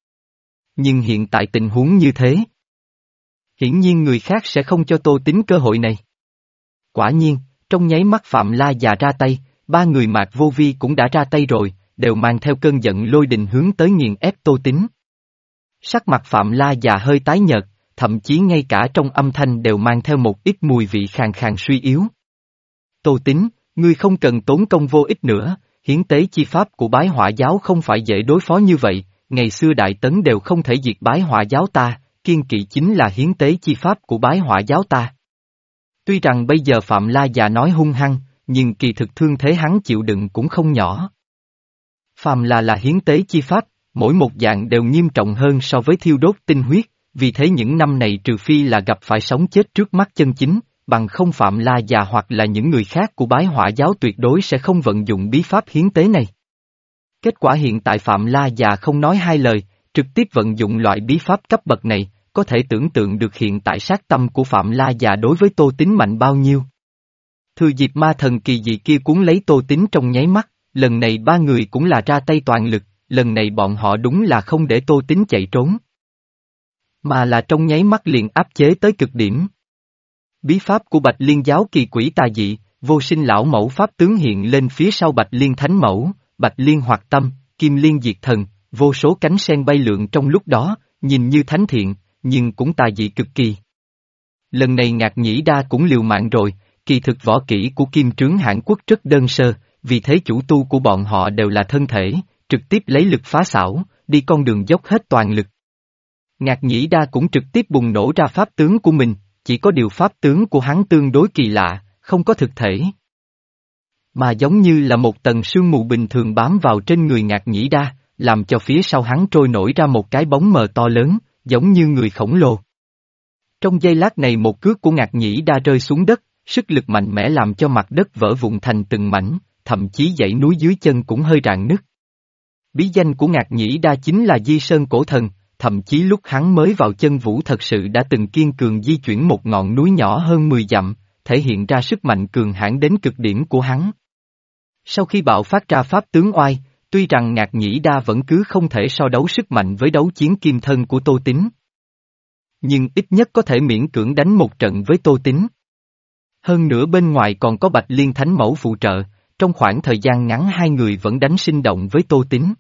Nhưng hiện tại tình huống như thế. Hiển nhiên người khác sẽ không cho Tô Tín cơ hội này. Quả nhiên, trong nháy mắt Phạm La già ra tay, ba người Mạc Vô Vi cũng đã ra tay rồi, đều mang theo cơn giận lôi đình hướng tới nghiền ép Tô Tín. Sắc mặt Phạm La già hơi tái nhợt, thậm chí ngay cả trong âm thanh đều mang theo một ít mùi vị khàn khàn suy yếu. Tô Tín, ngươi không cần tốn công vô ích nữa, hiến tế chi pháp của bái hỏa giáo không phải dễ đối phó như vậy, ngày xưa Đại Tấn đều không thể diệt bái hỏa giáo ta, kiên kỵ chính là hiến tế chi pháp của bái hỏa giáo ta. Tuy rằng bây giờ Phạm La già nói hung hăng, nhưng kỳ thực thương thế hắn chịu đựng cũng không nhỏ. Phàm là là hiến tế chi pháp, mỗi một dạng đều nghiêm trọng hơn so với thiêu đốt tinh huyết, vì thế những năm này trừ phi là gặp phải sống chết trước mắt chân chính, bằng không Phạm La già hoặc là những người khác của bái hỏa giáo tuyệt đối sẽ không vận dụng bí pháp hiến tế này. Kết quả hiện tại Phạm La già không nói hai lời, trực tiếp vận dụng loại bí pháp cấp bậc này, có thể tưởng tượng được hiện tại sát tâm của Phạm La già đối với Tô Tín mạnh bao nhiêu. Thừa dịp ma thần kỳ dị kia cuốn lấy Tô Tín trong nháy mắt, lần này ba người cũng là ra tay toàn lực, lần này bọn họ đúng là không để Tô Tín chạy trốn. Mà là trong nháy mắt liền áp chế tới cực điểm. Bí pháp của Bạch Liên giáo kỳ quỷ tà dị, vô sinh lão mẫu pháp tướng hiện lên phía sau Bạch Liên thánh mẫu, Bạch Liên hoạt tâm, Kim Liên diệt thần, vô số cánh sen bay lượn trong lúc đó, nhìn như thánh thiện, nhưng cũng tà dị cực kỳ. Lần này Ngạc Nhĩ Đa cũng liều mạng rồi, kỳ thực võ kỹ của Kim Trướng Hãn Quốc rất đơn sơ, vì thế chủ tu của bọn họ đều là thân thể, trực tiếp lấy lực phá xảo, đi con đường dốc hết toàn lực. Ngạc Nhĩ Đa cũng trực tiếp bùng nổ ra pháp tướng của mình, chỉ có điều pháp tướng của hắn tương đối kỳ lạ, không có thực thể. Mà giống như là một tầng sương mù bình thường bám vào trên người Ngạc Nhĩ Đa, làm cho phía sau hắn trôi nổi ra một cái bóng mờ to lớn, giống như người khổng lồ. Trong giây lát này một cước của Ngạc Nhĩ Đa rơi xuống đất, sức lực mạnh mẽ làm cho mặt đất vỡ vụn thành từng mảnh, thậm chí dãy núi dưới chân cũng hơi rạn nứt. Bí danh của Ngạc Nhĩ Đa chính là Di Sơn Cổ Thần, thậm chí lúc hắn mới vào chân vũ thật sự đã từng kiên cường di chuyển một ngọn núi nhỏ hơn mười dặm, thể hiện ra sức mạnh cường hãn đến cực điểm của hắn. Sau khi bạo phát ra pháp tướng oai, tuy rằng Ngạc Nhĩ Đa vẫn cứ không thể so đấu sức mạnh với đấu chiến kim thân của Tô Tín. Nhưng ít nhất có thể miễn cưỡng đánh một trận với Tô Tín. Hơn nữa bên ngoài còn có Bạch Liên Thánh Mẫu phụ trợ, trong khoảng thời gian ngắn hai người vẫn đánh sinh động với Tô Tín.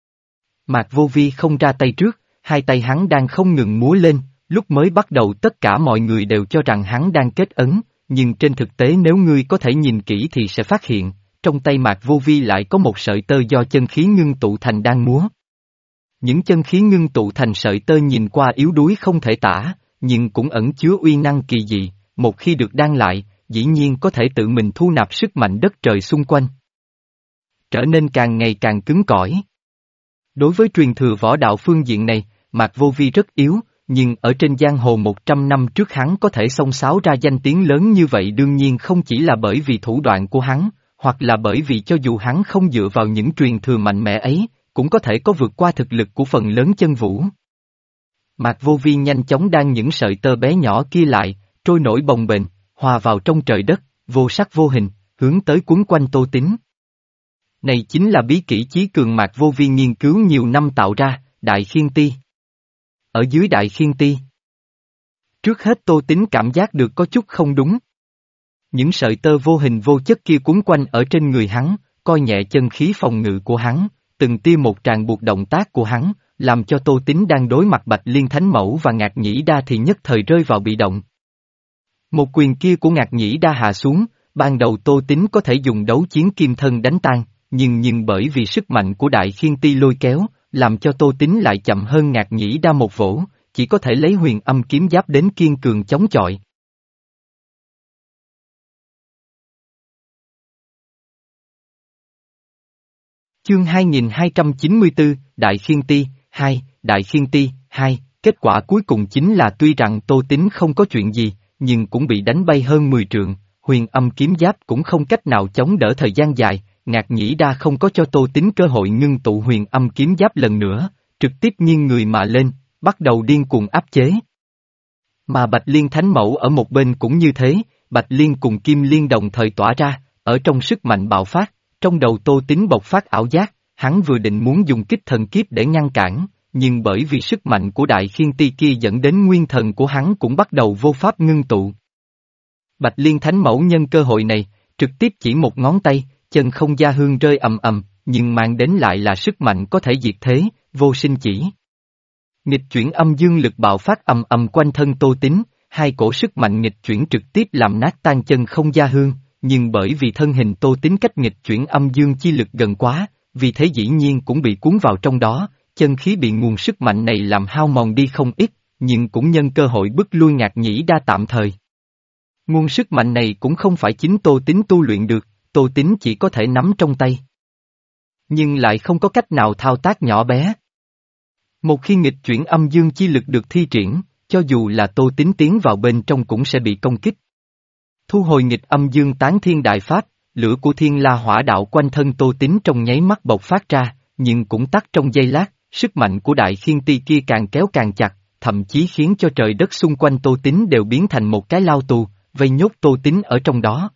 Mạc Vô Vi không ra tay trước, hai tay hắn đang không ngừng múa lên, lúc mới bắt đầu tất cả mọi người đều cho rằng hắn đang kết ấn, nhưng trên thực tế nếu ngươi có thể nhìn kỹ thì sẽ phát hiện, trong tay Mạc Vô Vi lại có một sợi tơ do chân khí ngưng tụ thành đang múa. Những chân khí ngưng tụ thành sợi tơ nhìn qua yếu đuối không thể tả, nhưng cũng ẩn chứa uy năng kỳ dị, một khi được đan lại, dĩ nhiên có thể tự mình thu nạp sức mạnh đất trời xung quanh. Trở nên càng ngày càng cứng cỏi. Đối với truyền thừa võ đạo phương diện này, Mạc Vô Vi rất yếu, nhưng ở trên giang hồ một trăm năm trước hắn có thể xông xáo ra danh tiếng lớn như vậy đương nhiên không chỉ là bởi vì thủ đoạn của hắn, hoặc là bởi vì cho dù hắn không dựa vào những truyền thừa mạnh mẽ ấy, cũng có thể có vượt qua thực lực của phần lớn chân vũ. Mạc Vô Vi nhanh chóng đan những sợi tơ bé nhỏ kia lại, trôi nổi bồng bềnh, hòa vào trong trời đất, vô sắc vô hình, hướng tới quấn quanh Tô Tín. Này chính là bí kỹ chí cường Mạc Vô Vi nghiên cứu nhiều năm tạo ra, Đại Khiên Ti. Ở dưới Đại Khiên Ti, trước hết Tô Tín cảm giác được có chút không đúng. Những sợi tơ vô hình vô chất kia quấn quanh ở trên người hắn, coi nhẹ chân khí phòng ngự của hắn, từng tia một tràn buộc động tác của hắn, làm cho Tô Tín đang đối mặt Bạch Liên Thánh Mẫu và Ngạc Nhĩ Đa thì nhất thời rơi vào bị động. Một quyền kia của Ngạc Nhĩ Đa hạ xuống, ban đầu Tô Tín có thể dùng đấu chiến kim thân đánh tan, nhưng nhưng bởi vì sức mạnh của Đại Khiên Ti lôi kéo, làm cho Tô Tín lại chậm hơn Ngạc Nhĩ Đa một vỗ, chỉ có thể lấy huyền âm kiếm giáp đến kiên cường chống chọi. Chương hai nghìn hai trăm chín mươi tư, Đại Khiên Ti, hai, Đại Khiên Ti, hai, kết quả cuối cùng chính là tuy rằng Tô Tín không có chuyện gì, nhưng cũng bị đánh bay hơn mười trượng, huyền âm kiếm giáp cũng không cách nào chống đỡ thời gian dài, Ngạc Nhĩ Đa không có cho Tô Tín cơ hội ngưng tụ huyền âm kiếm giáp lần nữa, trực tiếp nghiêng người mà lên, bắt đầu điên cuồng áp chế. Mà Bạch Liên Thánh Mẫu ở một bên cũng như thế, Bạch Liên cùng Kim Liên đồng thời tỏa ra, ở trong sức mạnh bạo phát, trong đầu Tô Tín bộc phát ảo giác, hắn vừa định muốn dùng kích thần kiếp để ngăn cản, nhưng bởi vì sức mạnh của đại khiên ti kia dẫn đến nguyên thần của hắn cũng bắt đầu vô pháp ngưng tụ. Bạch Liên Thánh Mẫu nhân cơ hội này, trực tiếp chỉ một ngón tay, chân không gia hương rơi ầm ầm, nhưng mang đến lại là sức mạnh có thể diệt thế, vô sinh chỉ. Nghịch chuyển âm dương lực bạo phát ầm ầm quanh thân Tô Tín, hai cổ sức mạnh nghịch chuyển trực tiếp làm nát tan chân không gia hương, nhưng bởi vì thân hình Tô Tín cách nghịch chuyển âm dương chi lực gần quá, vì thế dĩ nhiên cũng bị cuốn vào trong đó, chân khí bị nguồn sức mạnh này làm hao mòn đi không ít, nhưng cũng nhân cơ hội bức lui Ngạc Nhĩ Đa tạm thời. Nguồn sức mạnh này cũng không phải chính Tô Tín tu luyện được, Tô Tín chỉ có thể nắm trong tay. Nhưng lại không có cách nào thao tác nhỏ bé. Một khi nghịch chuyển âm dương chi lực được thi triển, cho dù là Tô Tín tiến vào bên trong cũng sẽ bị công kích. Thu hồi nghịch âm dương tán thiên đại pháp, lửa của thiên la hỏa đạo quanh thân Tô Tín trong nháy mắt bộc phát ra, nhưng cũng tắt trong giây lát, sức mạnh của đại khiên ti kia càng kéo càng chặt, thậm chí khiến cho trời đất xung quanh Tô Tín đều biến thành một cái lao tù, vây nhốt Tô Tín ở trong đó.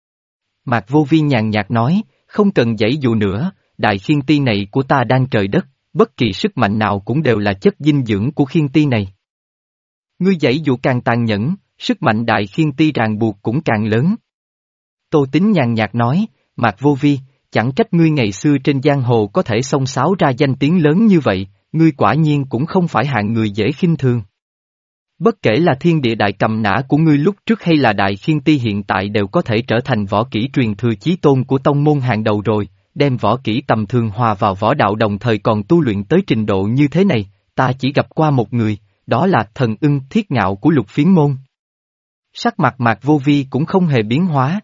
Mạc Vô Vi nhàn nhạt nói, không cần giãy dụ nữa, đại khiên ti này của ta đang trời đất, bất kỳ sức mạnh nào cũng đều là chất dinh dưỡng của khiên ti này. Ngươi giãy dụ càng tàn nhẫn, sức mạnh đại khiên ti ràng buộc cũng càng lớn. Tô Tín nhàn nhạt nói, Mạc Vô Vi, chẳng trách ngươi ngày xưa trên giang hồ có thể xông xáo ra danh tiếng lớn như vậy, ngươi quả nhiên cũng không phải hạng người dễ khinh thường. Bất kể là thiên địa đại cầm nã của ngươi lúc trước hay là đại khiên ti hiện tại đều có thể trở thành võ kỹ truyền thừa chí tôn của tông môn hàng đầu rồi, đem võ kỹ tầm thường hòa vào võ đạo đồng thời còn tu luyện tới trình độ như thế này, ta chỉ gặp qua một người, đó là Thần Ưng Thiết Ngạo của Lục Phiến Môn. Sắc mặt Mạc Vô Vi cũng không hề biến hóa.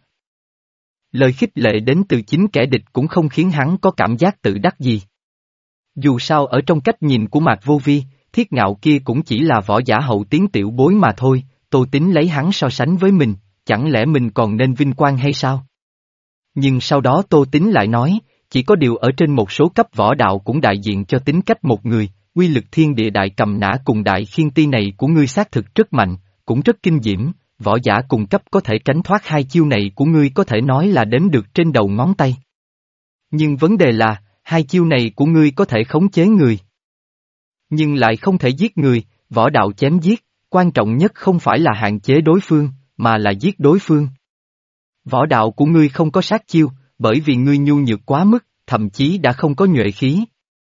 Lời khích lệ đến từ chính kẻ địch cũng không khiến hắn có cảm giác tự đắc gì. Dù sao ở trong cách nhìn của Mạc Vô Vi, Thiết Ngạo kia cũng chỉ là võ giả hậu tiến tiểu bối mà thôi, Tô Tín lấy hắn so sánh với mình, chẳng lẽ mình còn nên vinh quang hay sao? Nhưng sau đó Tô Tín lại nói, chỉ có điều ở trên một số cấp võ đạo cũng đại diện cho tính cách một người, uy lực thiên địa đại cầm nã cùng đại khiên ti này của ngươi xác thực rất mạnh, cũng rất kinh diễm, võ giả cùng cấp có thể tránh thoát hai chiêu này của ngươi có thể nói là đếm được trên đầu ngón tay. Nhưng vấn đề là, hai chiêu này của ngươi có thể khống chế người. Nhưng lại không thể giết người, võ đạo chém giết, quan trọng nhất không phải là hạn chế đối phương, mà là giết đối phương. Võ đạo của ngươi không có sát chiêu, bởi vì ngươi nhu nhược quá mức, thậm chí đã không có nhuệ khí.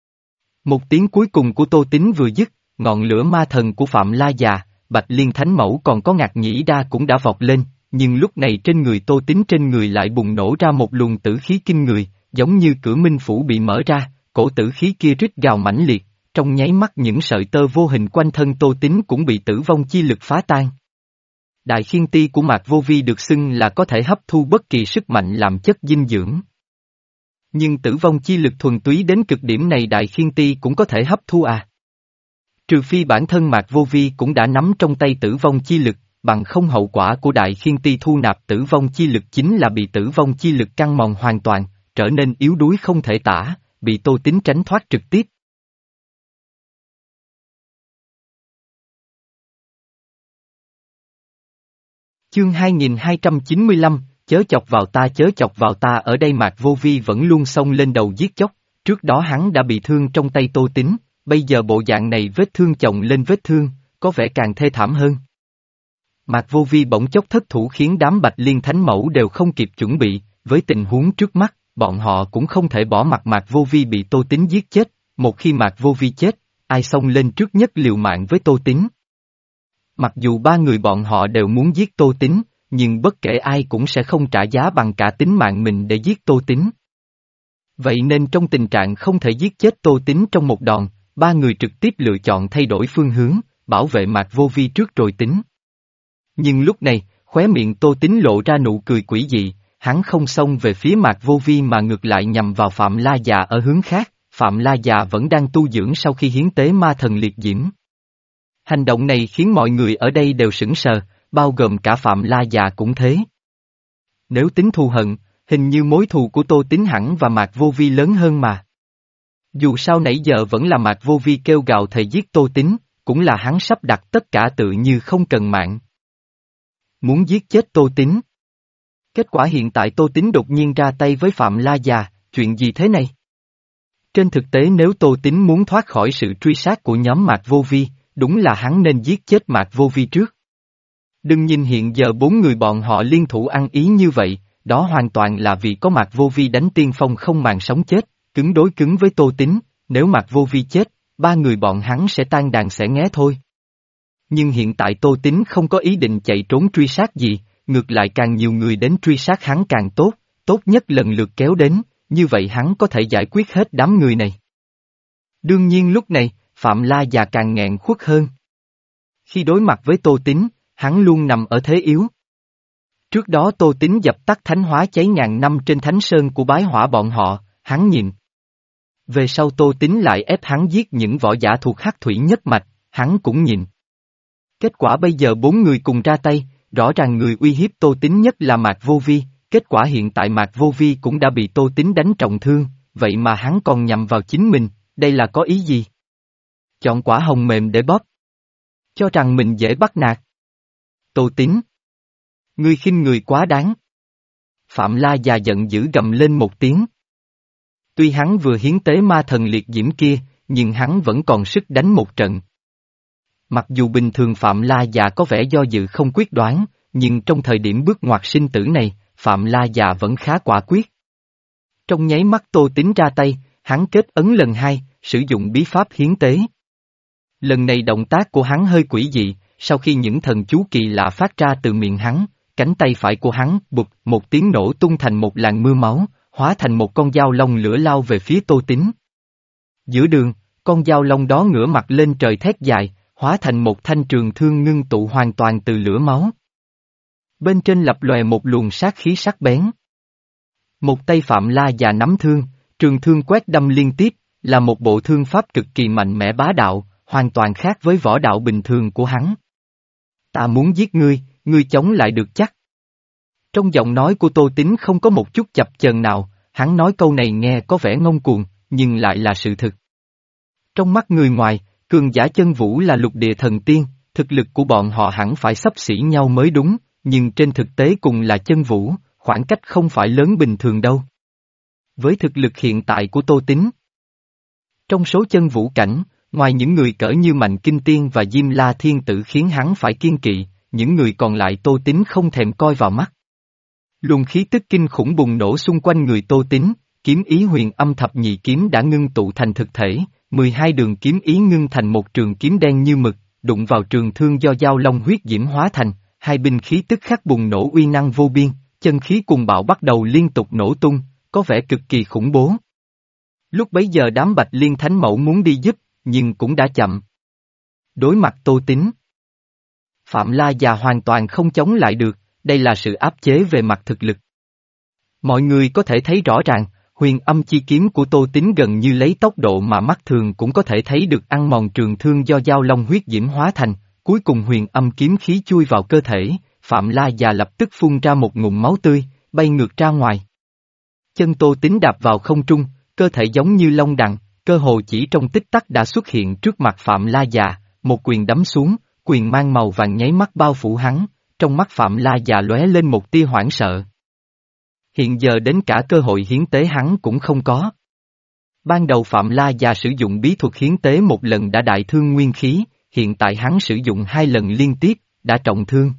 Một tiếng cuối cùng của Tô Tín vừa dứt, ngọn lửa ma thần của Phạm La Già, Bạch Liên Thánh Mẫu còn có Ngạc Nhĩ Đa cũng đã vọt lên, nhưng lúc này trên người Tô Tín trên người lại bùng nổ ra một luồng tử khí kinh người, giống như cửa minh phủ bị mở ra, cổ tử khí kia rít gào mãnh liệt, trong nháy mắt những sợi tơ vô hình quanh thân Tô Tín cũng bị tử vong chi lực phá tan. Đại khiên ti của Mạc Vô Vi được xưng là có thể hấp thu bất kỳ sức mạnh làm chất dinh dưỡng. Nhưng tử vong chi lực thuần túy đến cực điểm này đại khiên ti cũng có thể hấp thu à? Trừ phi bản thân Mạc Vô Vi cũng đã nắm trong tay tử vong chi lực, bằng không hậu quả của đại khiên ti thu nạp tử vong chi lực chính là bị tử vong chi lực căng mòn hoàn toàn, trở nên yếu đuối không thể tả, bị Tô Tín tránh thoát trực tiếp. Chương hai nghìn hai trăm chín mươi lăm, chớ chọc vào ta chớ chọc vào ta ở đây Mạc Vô Vi vẫn luôn xông lên đầu giết chóc, trước đó hắn đã bị thương trong tay Tô Tín, bây giờ bộ dạng này vết thương chồng lên vết thương, có vẻ càng thê thảm hơn. Mạc Vô Vi bỗng chốc thất thủ khiến đám Bạch Liên Thánh Mẫu đều không kịp chuẩn bị, với tình huống trước mắt, bọn họ cũng không thể bỏ mặc Mạc Vô Vi bị Tô Tín giết chết, một khi Mạc Vô Vi chết, ai xông lên trước nhất liều mạng với Tô Tín. Mặc dù ba người bọn họ đều muốn giết Tô Tín, nhưng bất kể ai cũng sẽ không trả giá bằng cả tính mạng mình để giết Tô Tín. Vậy nên trong tình trạng không thể giết chết Tô Tín trong một đòn, ba người trực tiếp lựa chọn thay đổi phương hướng, bảo vệ Mạc Vô Vi trước rồi tính. Nhưng lúc này, khóe miệng Tô Tín lộ ra nụ cười quỷ dị, hắn không xông về phía Mạc Vô Vi mà ngược lại nhằm vào Phạm La Già ở hướng khác, Phạm La Già vẫn đang tu dưỡng sau khi hiến tế ma thần liệt diễm. Hành động này khiến mọi người ở đây đều sững sờ, bao gồm cả Phạm La Già cũng thế. Nếu tính thù hận, hình như mối thù của Tô Tín hẳn và Mạc Vô Vi lớn hơn mà. Dù sao nãy giờ vẫn là Mạc Vô Vi kêu gào thầy giết Tô Tín, cũng là hắn sắp đặt tất cả tự như không cần mạng. Muốn giết chết Tô Tín. Kết quả hiện tại Tô Tín đột nhiên ra tay với Phạm La Già, chuyện gì thế này? Trên thực tế nếu Tô Tín muốn thoát khỏi sự truy sát của nhóm Mạc Vô Vi, đúng là hắn nên giết chết Mạc Vô Vi trước. Đừng nhìn hiện giờ bốn người bọn họ liên thủ ăn ý như vậy, đó hoàn toàn là vì có Mạc Vô Vi đánh tiên phong không màng sống chết, cứng đối cứng với Tô Tín, nếu Mạc Vô Vi chết, ba người bọn hắn sẽ tan đàn xẻ nghé thôi. Nhưng hiện tại Tô Tín không có ý định chạy trốn truy sát gì, ngược lại càng nhiều người đến truy sát hắn càng tốt, tốt nhất lần lượt kéo đến, như vậy hắn có thể giải quyết hết đám người này. Đương nhiên lúc này, Phạm La già càng nghẹn khuất hơn. Khi đối mặt với Tô Tín, hắn luôn nằm ở thế yếu. Trước đó Tô Tín dập tắt thánh hóa cháy ngàn năm trên thánh sơn của bái hỏa bọn họ, hắn nhìn. Về sau Tô Tín lại ép hắn giết những võ giả thuộc hắc thủy nhất mạch, hắn cũng nhìn. Kết quả bây giờ bốn người cùng ra tay, rõ ràng người uy hiếp Tô Tín nhất là Mạc Vô Vi, kết quả hiện tại Mạc Vô Vi cũng đã bị Tô Tín đánh trọng thương, vậy mà hắn còn nhằm vào chính mình, đây là có ý gì? Chọn quả hồng mềm để bóp. Cho rằng mình dễ bắt nạt. Tô Tín. Ngươi khinh người quá đáng. Phạm La già giận dữ gầm lên một tiếng. Tuy hắn vừa hiến tế ma thần liệt diễm kia, nhưng hắn vẫn còn sức đánh một trận. Mặc dù bình thường Phạm La già có vẻ do dự không quyết đoán, nhưng trong thời điểm bước ngoặt sinh tử này, Phạm La già vẫn khá quả quyết. Trong nháy mắt Tô Tín ra tay, hắn kết ấn lần hai, sử dụng bí pháp hiến tế. Lần này động tác của hắn hơi quỷ dị, sau khi những thần chú kỳ lạ phát ra từ miệng hắn, cánh tay phải của hắn bụp một tiếng nổ tung thành một làn mưa máu, hóa thành một con dao long lửa lao về phía Tô Tín. Giữa đường, con dao long đó ngửa mặt lên trời thét dài, hóa thành một thanh trường thương ngưng tụ hoàn toàn từ lửa máu. Bên trên lập lòe một luồng sát khí sắc bén. Một tay Phạm La già nắm thương, trường thương quét đâm liên tiếp, là một bộ thương pháp cực kỳ mạnh mẽ bá đạo, hoàn toàn khác với võ đạo bình thường của hắn. Ta muốn giết ngươi, ngươi chống lại được chắc. Trong giọng nói của Tô Tín không có một chút chập chờn nào, hắn nói câu này nghe có vẻ ngông cuồng, nhưng lại là sự thực. Trong mắt người ngoài, cường giả chân vũ là lục địa thần tiên, thực lực của bọn họ hẳn phải xấp xỉ nhau mới đúng, nhưng trên thực tế cùng là chân vũ, khoảng cách không phải lớn bình thường đâu. Với thực lực hiện tại của Tô Tín, trong số chân vũ cảnh, ngoài những người cỡ như Mạnh Kinh Tiên và Diêm La Thiên Tử khiến hắn phải kiên kỵ, những người còn lại Tô Tín không thèm coi vào mắt. Luồng khí tức kinh khủng bùng nổ xung quanh người Tô Tín, kiếm ý huyền âm thập nhị kiếm đã ngưng tụ thành thực thể, mười hai đường kiếm ý ngưng thành một trường kiếm đen như mực, đụng vào trường thương do dao long huyết diễm hóa thành, hai binh khí tức khắc bùng nổ uy năng vô biên, chân khí cùng bạo bắt đầu liên tục nổ tung, có vẻ cực kỳ khủng bố. Lúc bấy giờ đám Bạch Liên Thánh Mẫu muốn đi giúp, nhưng cũng đã chậm. Đối mặt Tô Tín, Phạm La già hoàn toàn không chống lại được, đây là sự áp chế về mặt thực lực. Mọi người có thể thấy rõ ràng, huyền âm chi kiếm của Tô Tín gần như lấy tốc độ mà mắt thường cũng có thể thấy được ăn mòn trường thương do dao long huyết diễm hóa thành, cuối cùng huyền âm kiếm khí chui vào cơ thể, Phạm La già lập tức phun ra một ngụm máu tươi, bay ngược ra ngoài. Chân Tô Tín đạp vào không trung, cơ thể giống như long đằng, cơ hồ chỉ trong tích tắc đã xuất hiện trước mặt Phạm La già, một quyền đấm xuống, quyền mang màu vàng nháy mắt bao phủ hắn, trong mắt Phạm La già lóe lên một tia hoảng sợ. Hiện giờ đến cả cơ hội hiến tế hắn cũng không có. Ban đầu Phạm La già sử dụng bí thuật hiến tế một lần đã đại thương nguyên khí, hiện tại hắn sử dụng hai lần liên tiếp, đã trọng thương.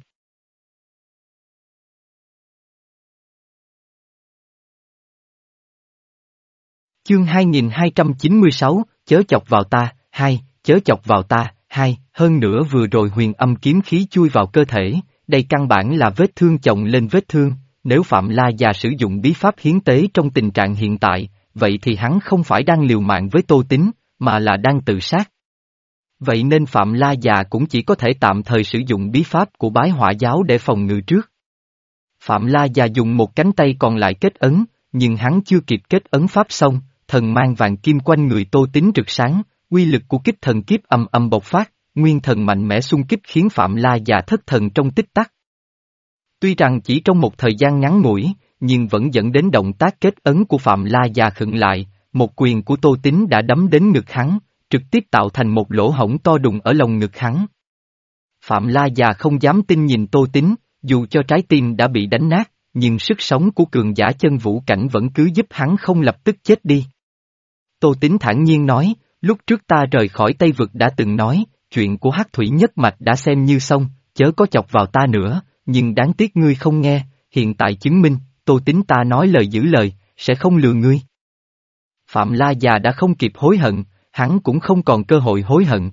Chương hai nghìn hai trăm chín mươi sáu, chớ chọc vào ta, hai, chớ chọc vào ta, hai, hơn nữa vừa rồi huyền âm kiếm khí chui vào cơ thể, đây căn bản là vết thương chồng lên vết thương, nếu Phạm La già sử dụng bí pháp hiến tế trong tình trạng hiện tại, vậy thì hắn không phải đang liều mạng với Tô Tín, mà là đang tự sát. Vậy nên Phạm La già cũng chỉ có thể tạm thời sử dụng bí pháp của bái hỏa giáo để phòng ngự trước. Phạm La già dùng một cánh tay còn lại kết ấn, nhưng hắn chưa kịp kết ấn pháp xong, thần mang vàng kim quanh người Tô Tín rực sáng, uy lực của kích thần kiếp ầm ầm bộc phát, nguyên thần mạnh mẽ xung kích khiến Phạm La già thất thần trong tích tắc. Tuy rằng chỉ trong một thời gian ngắn ngủi, nhưng vẫn dẫn đến động tác kết ấn của Phạm La già khựng lại, một quyền của Tô Tín đã đấm đến ngực hắn, trực tiếp tạo thành một lỗ hổng to đùng ở lồng ngực hắn. Phạm La già không dám tin nhìn Tô Tín, dù cho trái tim đã bị đánh nát, nhưng sức sống của cường giả chân vũ cảnh vẫn cứ giúp hắn không lập tức chết đi. Tô Tín thản nhiên nói, lúc trước ta rời khỏi Tây Vực đã từng nói, chuyện của Hắc Thủy Nhất Mạch đã xem như xong, chớ có chọc vào ta nữa, nhưng đáng tiếc ngươi không nghe, hiện tại chứng minh, Tô Tín ta nói lời giữ lời, sẽ không lừa ngươi. Phạm La già đã không kịp hối hận, hắn cũng không còn cơ hội hối hận.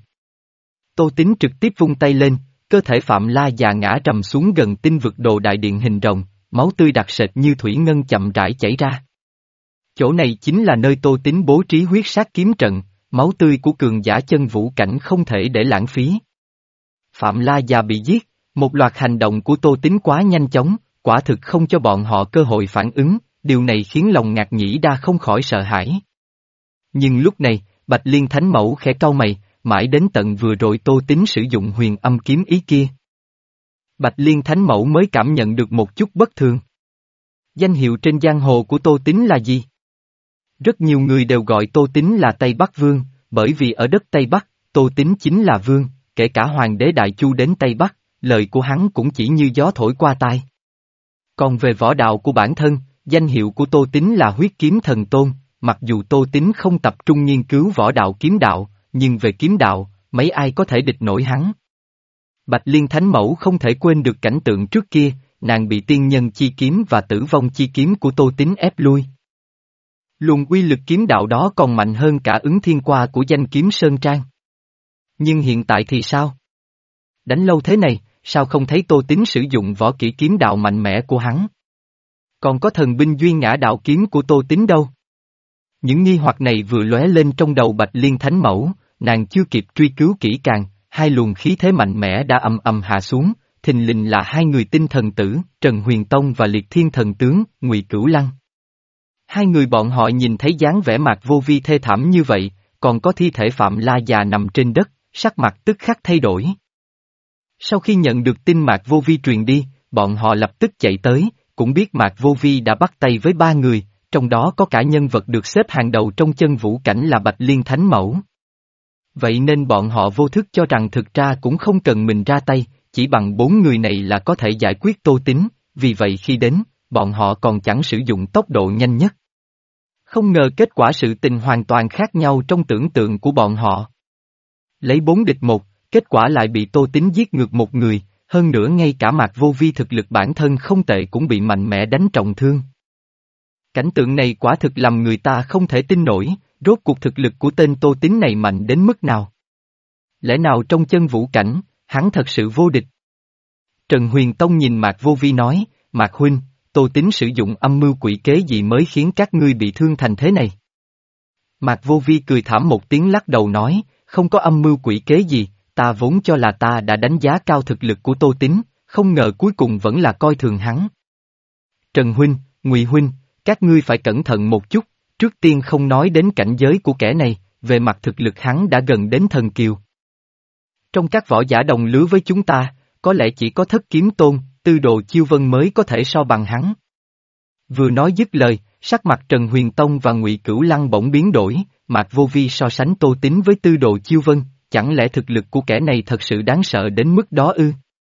Tô Tín trực tiếp vung tay lên, cơ thể Phạm La già ngã trầm xuống gần tinh vực đồ đại điện hình rồng, máu tươi đặc sệt như thủy ngân chậm rãi chảy ra. Chỗ này chính là nơi Tô Tín bố trí huyết sát kiếm trận, máu tươi của cường giả chân vũ cảnh không thể để lãng phí. Phạm La già bị giết, một loạt hành động của Tô Tín quá nhanh chóng, quả thực không cho bọn họ cơ hội phản ứng, điều này khiến lòng Ngạc Nhĩ Đa không khỏi sợ hãi. Nhưng lúc này, Bạch Liên Thánh Mẫu khẽ cau mày, mãi đến tận vừa rồi Tô Tín sử dụng huyền âm kiếm ý kia. Bạch Liên Thánh Mẫu mới cảm nhận được một chút bất thường. Danh hiệu trên giang hồ của Tô Tín là gì? Rất nhiều người đều gọi Tô Tín là Tây Bắc Vương, bởi vì ở đất Tây Bắc, Tô Tín chính là vương, kể cả Hoàng đế Đại Chu đến Tây Bắc, lời của hắn cũng chỉ như gió thổi qua tai. Còn về võ đạo của bản thân, danh hiệu của Tô Tín là huyết kiếm thần tôn, mặc dù Tô Tín không tập trung nghiên cứu võ đạo kiếm đạo, nhưng về kiếm đạo, mấy ai có thể địch nổi hắn. Bạch Liên Thánh Mẫu không thể quên được cảnh tượng trước kia, nàng bị tiên nhân chi kiếm và tử vong chi kiếm của Tô Tín ép lui. Luồng uy lực kiếm đạo đó còn mạnh hơn cả ứng thiên qua của danh kiếm Sơn Trang. Nhưng hiện tại thì sao? Đánh lâu thế này, sao không thấy Tô Tín sử dụng võ kỹ kiếm đạo mạnh mẽ của hắn? Còn có thần binh duy ngã đạo kiếm của Tô Tín đâu? Những nghi hoặc này vừa lóe lên trong đầu Bạch Liên Thánh Mẫu, nàng chưa kịp truy cứu kỹ càng, hai luồng khí thế mạnh mẽ đã ầm ầm hạ xuống, thình lình là hai người tinh thần tử, Trần Huyền Tông và Liệt Thiên Thần Tướng, Ngụy Cửu Lăng. Hai người bọn họ nhìn thấy dáng vẻ Mạc Vô Vi thê thảm như vậy, còn có thi thể Phạm La già nằm trên đất, sắc mặt tức khắc thay đổi. Sau khi nhận được tin Mạc Vô Vi truyền đi, bọn họ lập tức chạy tới, cũng biết Mạc Vô Vi đã bắt tay với ba người, trong đó có cả nhân vật được xếp hàng đầu trong chân vũ cảnh là Bạch Liên Thánh Mẫu. Vậy nên bọn họ vô thức cho rằng thực ra cũng không cần mình ra tay, chỉ bằng bốn người này là có thể giải quyết Tô Tín, vì vậy khi đến, bọn họ còn chẳng sử dụng tốc độ nhanh nhất. Không ngờ kết quả sự tình hoàn toàn khác nhau trong tưởng tượng của bọn họ. Lấy bốn địch một, kết quả lại bị Tô Tín giết ngược một người, hơn nữa ngay cả Mạc Vô Vi thực lực bản thân không tệ cũng bị mạnh mẽ đánh trọng thương. Cảnh tượng này quả thực làm người ta không thể tin nổi, rốt cuộc thực lực của tên Tô Tín này mạnh đến mức nào. Lẽ nào trong chân vũ cảnh, hắn thật sự vô địch? Trần Huyền Tông nhìn Mạc Vô Vi nói, Mạc Huynh, Tô Tín sử dụng âm mưu quỷ kế gì mới khiến các ngươi bị thương thành thế này? Mạc Vô Vi cười thảm một tiếng lắc đầu nói, không có âm mưu quỷ kế gì, ta vốn cho là ta đã đánh giá cao thực lực của Tô Tín, không ngờ cuối cùng vẫn là coi thường hắn. Trần Huynh, Ngụy Huynh, các ngươi phải cẩn thận một chút, trước tiên không nói đến cảnh giới của kẻ này, về mặt thực lực hắn đã gần đến thần kiều. Trong các võ giả đồng lứa với chúng ta, có lẽ chỉ có Thất Kiếm Tôn, Tư Đồ Chiêu Vân mới có thể so bằng hắn. Vừa nói dứt lời, sắc mặt Trần Huyền Tông và Ngụy Cửu Lăng bỗng biến đổi, Mạc Vô Vi so sánh Tô Tín với Tư Đồ Chiêu Vân, chẳng lẽ thực lực của kẻ này thật sự đáng sợ đến mức đó ư?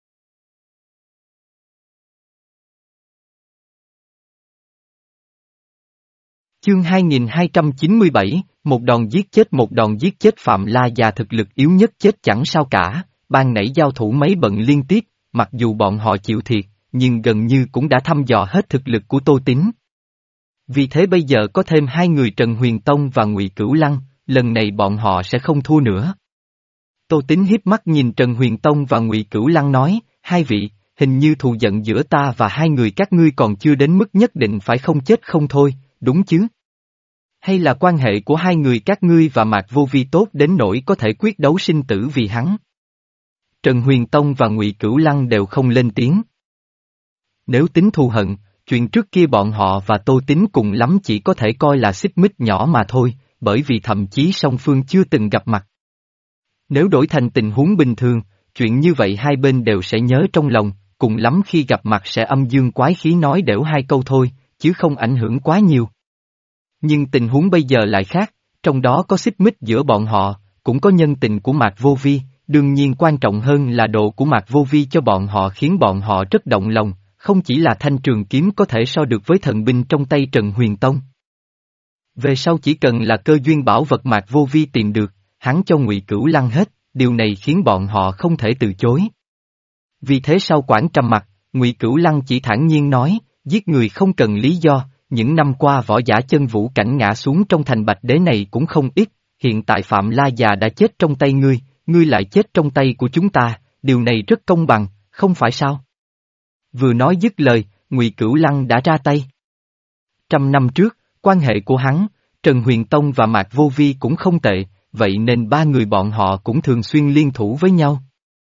Chương hai nghìn hai trăm chín mươi bảy, một đòn giết chết một đòn giết chết Phạm La già thực lực yếu nhất chết chẳng sao cả, ban nãy giao thủ mấy bận liên tiếp, mặc dù bọn họ chịu thiệt, nhưng gần như cũng đã thăm dò hết thực lực của Tô Tín. Vì thế bây giờ có thêm hai người Trần Huyền Tông và Ngụy Cửu Lăng, lần này bọn họ sẽ không thua nữa. Tô Tín hiếp mắt nhìn Trần Huyền Tông và Ngụy Cửu Lăng nói, hai vị, hình như thù giận giữa ta và hai người các ngươi còn chưa đến mức nhất định phải không chết không thôi, đúng chứ? Hay là quan hệ của hai người các ngươi và Mạc Vô Vi tốt đến nỗi có thể quyết đấu sinh tử vì hắn? Trần Huyền Tông và Ngụy Cửu Lăng đều không lên tiếng. Nếu tính thù hận, chuyện trước kia bọn họ và Tô Tín cùng lắm chỉ có thể coi là xích mích nhỏ mà thôi, bởi vì thậm chí song phương chưa từng gặp mặt. Nếu đổi thành tình huống bình thường, chuyện như vậy hai bên đều sẽ nhớ trong lòng, cùng lắm khi gặp mặt sẽ âm dương quái khí nói đểu hai câu thôi, chứ không ảnh hưởng quá nhiều. Nhưng tình huống bây giờ lại khác, trong đó có xích mích giữa bọn họ, cũng có nhân tình của Mạc Vô Vi, đương nhiên quan trọng hơn là độ của Mạc Vô Vi cho bọn họ khiến bọn họ rất động lòng, không chỉ là thanh trường kiếm có thể so được với thần binh trong tay Trần Huyền Tông. Về sau chỉ cần là cơ duyên bảo vật Mạc Vô Vi tìm được, hắn cho Ngụy Cửu Lăng hết, điều này khiến bọn họ không thể từ chối. Vì thế sau quãng trầm mặc, Ngụy Cửu Lăng chỉ thản nhiên nói, giết người không cần lý do, những năm qua võ giả chân vũ cảnh ngã xuống trong thành Bạch Đế này cũng không ít, hiện tại Phạm La già đã chết trong tay ngươi, ngươi lại chết trong tay của chúng ta, điều này rất công bằng, không phải sao? Vừa nói dứt lời, Ngụy Cửu Lăng đã ra tay. Trăm năm trước, quan hệ của hắn, Trần Huyền Tông và Mạc Vô Vi cũng không tệ, vậy nên ba người bọn họ cũng thường xuyên liên thủ với nhau.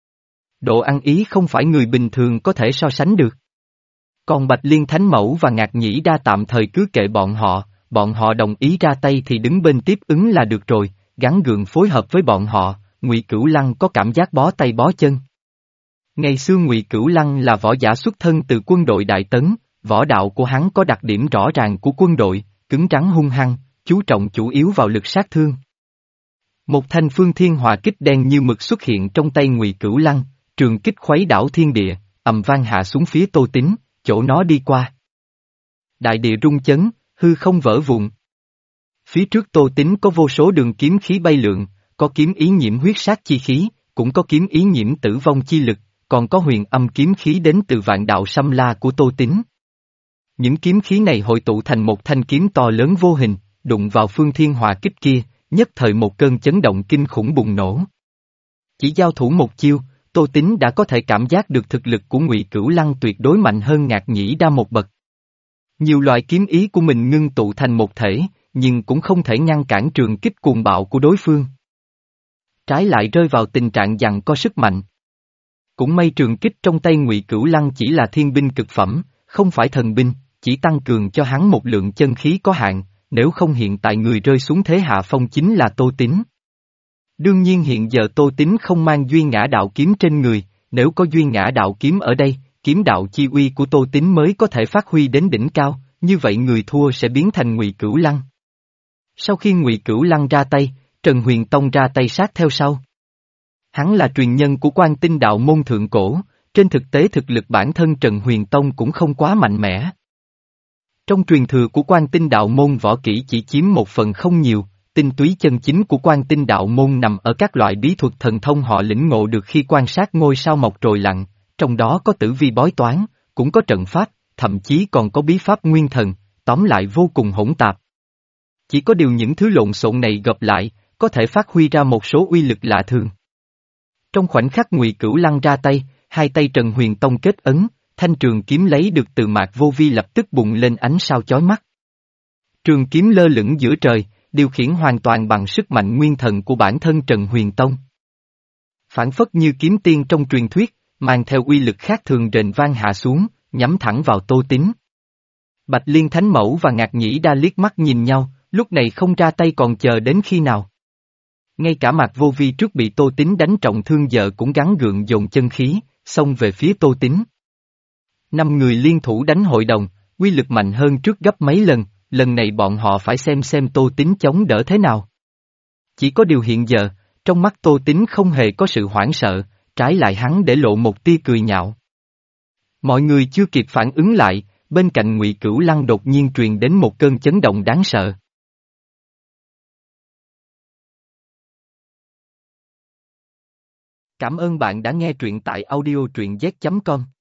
Độ ăn ý không phải người bình thường có thể so sánh được. Còn Bạch Liên Thánh Mẫu và Ngạc Nhĩ Đa tạm thời cứ kệ bọn họ, bọn họ đồng ý ra tay thì đứng bên tiếp ứng là được rồi, gắn gượng phối hợp với bọn họ, Ngụy Cửu Lăng có cảm giác bó tay bó chân. Ngày xưa Ngụy Cửu Lăng là võ giả xuất thân từ quân đội Đại Tấn, võ đạo của hắn có đặc điểm rõ ràng của quân đội, cứng rắn hung hăng, chú trọng chủ yếu vào lực sát thương. Một thanh phương thiên hỏa kích đen như mực xuất hiện trong tay Ngụy Cửu Lăng, trường kích khuấy đảo thiên địa, ầm vang hạ xuống phía Tô Tín, chỗ nó đi qua. Đại địa rung chấn, hư không vỡ vụn. Phía trước Tô Tín có vô số đường kiếm khí bay lượn, có kiếm ý nhiễm huyết sát chi khí, cũng có kiếm ý nhiễm tử vong chi lực, còn có huyền âm kiếm khí đến từ vạn đạo xâm la của Tô Tín. Những kiếm khí này hội tụ thành một thanh kiếm to lớn vô hình, đụng vào phương thiên hỏa kích kia, nhất thời một cơn chấn động kinh khủng bùng nổ. Chỉ giao thủ một chiêu, Tô Tín đã có thể cảm giác được thực lực của Ngụy Cửu Lăng tuyệt đối mạnh hơn Ngạc Nhĩ Đa một bậc. Nhiều loại kiếm ý của mình ngưng tụ thành một thể, nhưng cũng không thể ngăn cản trường kích cuồng bạo của đối phương. Trái lại rơi vào tình trạng giằng co sức mạnh. Cũng may trường kích trong tay Ngụy Cửu Lăng chỉ là thiên binh cực phẩm, không phải thần binh, chỉ tăng cường cho hắn một lượng chân khí có hạn, nếu không hiện tại người rơi xuống thế hạ phong chính là Tô Tín. Đương nhiên hiện giờ Tô Tín không mang duy ngã đạo kiếm trên người, nếu có duy ngã đạo kiếm ở đây, kiếm đạo chi uy của Tô Tín mới có thể phát huy đến đỉnh cao, như vậy người thua sẽ biến thành Ngụy Cửu Lăng. Sau khi Ngụy Cửu Lăng ra tay, Trần Huyền Tông ra tay sát theo sau. Hắn là truyền nhân của Quan Tinh đạo môn thượng cổ, trên thực tế thực lực bản thân Trần Huyền Tông cũng không quá mạnh mẽ. Trong truyền thừa của Quan Tinh đạo môn võ kỹ chỉ chiếm một phần không nhiều, tinh túy chân chính của Quan Tinh đạo môn nằm ở các loại bí thuật thần thông họ lĩnh ngộ được khi quan sát ngôi sao mọc trồi lặn, trong đó có tử vi bói toán, cũng có trận pháp, thậm chí còn có bí pháp nguyên thần, tóm lại vô cùng hỗn tạp. Chỉ có điều những thứ lộn xộn này gộp lại, có thể phát huy ra một số uy lực lạ thường. Trong khoảnh khắc Ngụy Cửu Lăng ra tay, hai tay Trần Huyền Tông kết ấn, thanh trường kiếm lấy được từ Mạc Vô Vi lập tức bùng lên ánh sao chói mắt. Trường kiếm lơ lửng giữa trời, điều khiển hoàn toàn bằng sức mạnh nguyên thần của bản thân Trần Huyền Tông. Phản phất như kiếm tiên trong truyền thuyết, mang theo uy lực khác thường rền vang hạ xuống, nhắm thẳng vào Tô Tín. Bạch Liên Thánh Mẫu và Ngạc Nhĩ Đa liếc mắt nhìn nhau, lúc này không ra tay còn chờ đến khi nào. Ngay cả Mạc Vô Vi trước bị Tô Tín đánh trọng thương giờ cũng gắng gượng dồn chân khí, xông về phía Tô Tín. Năm người liên thủ đánh hội đồng, uy lực mạnh hơn trước gấp mấy lần, lần này bọn họ phải xem xem Tô Tín chống đỡ thế nào. Chỉ có điều hiện giờ, trong mắt Tô Tín không hề có sự hoảng sợ, trái lại hắn để lộ một tia cười nhạo. Mọi người chưa kịp phản ứng lại, bên cạnh Ngụy Cửu Lăng đột nhiên truyền đến một cơn chấn động đáng sợ. Cảm ơn bạn đã nghe truyện tại audio truyện z chấm com.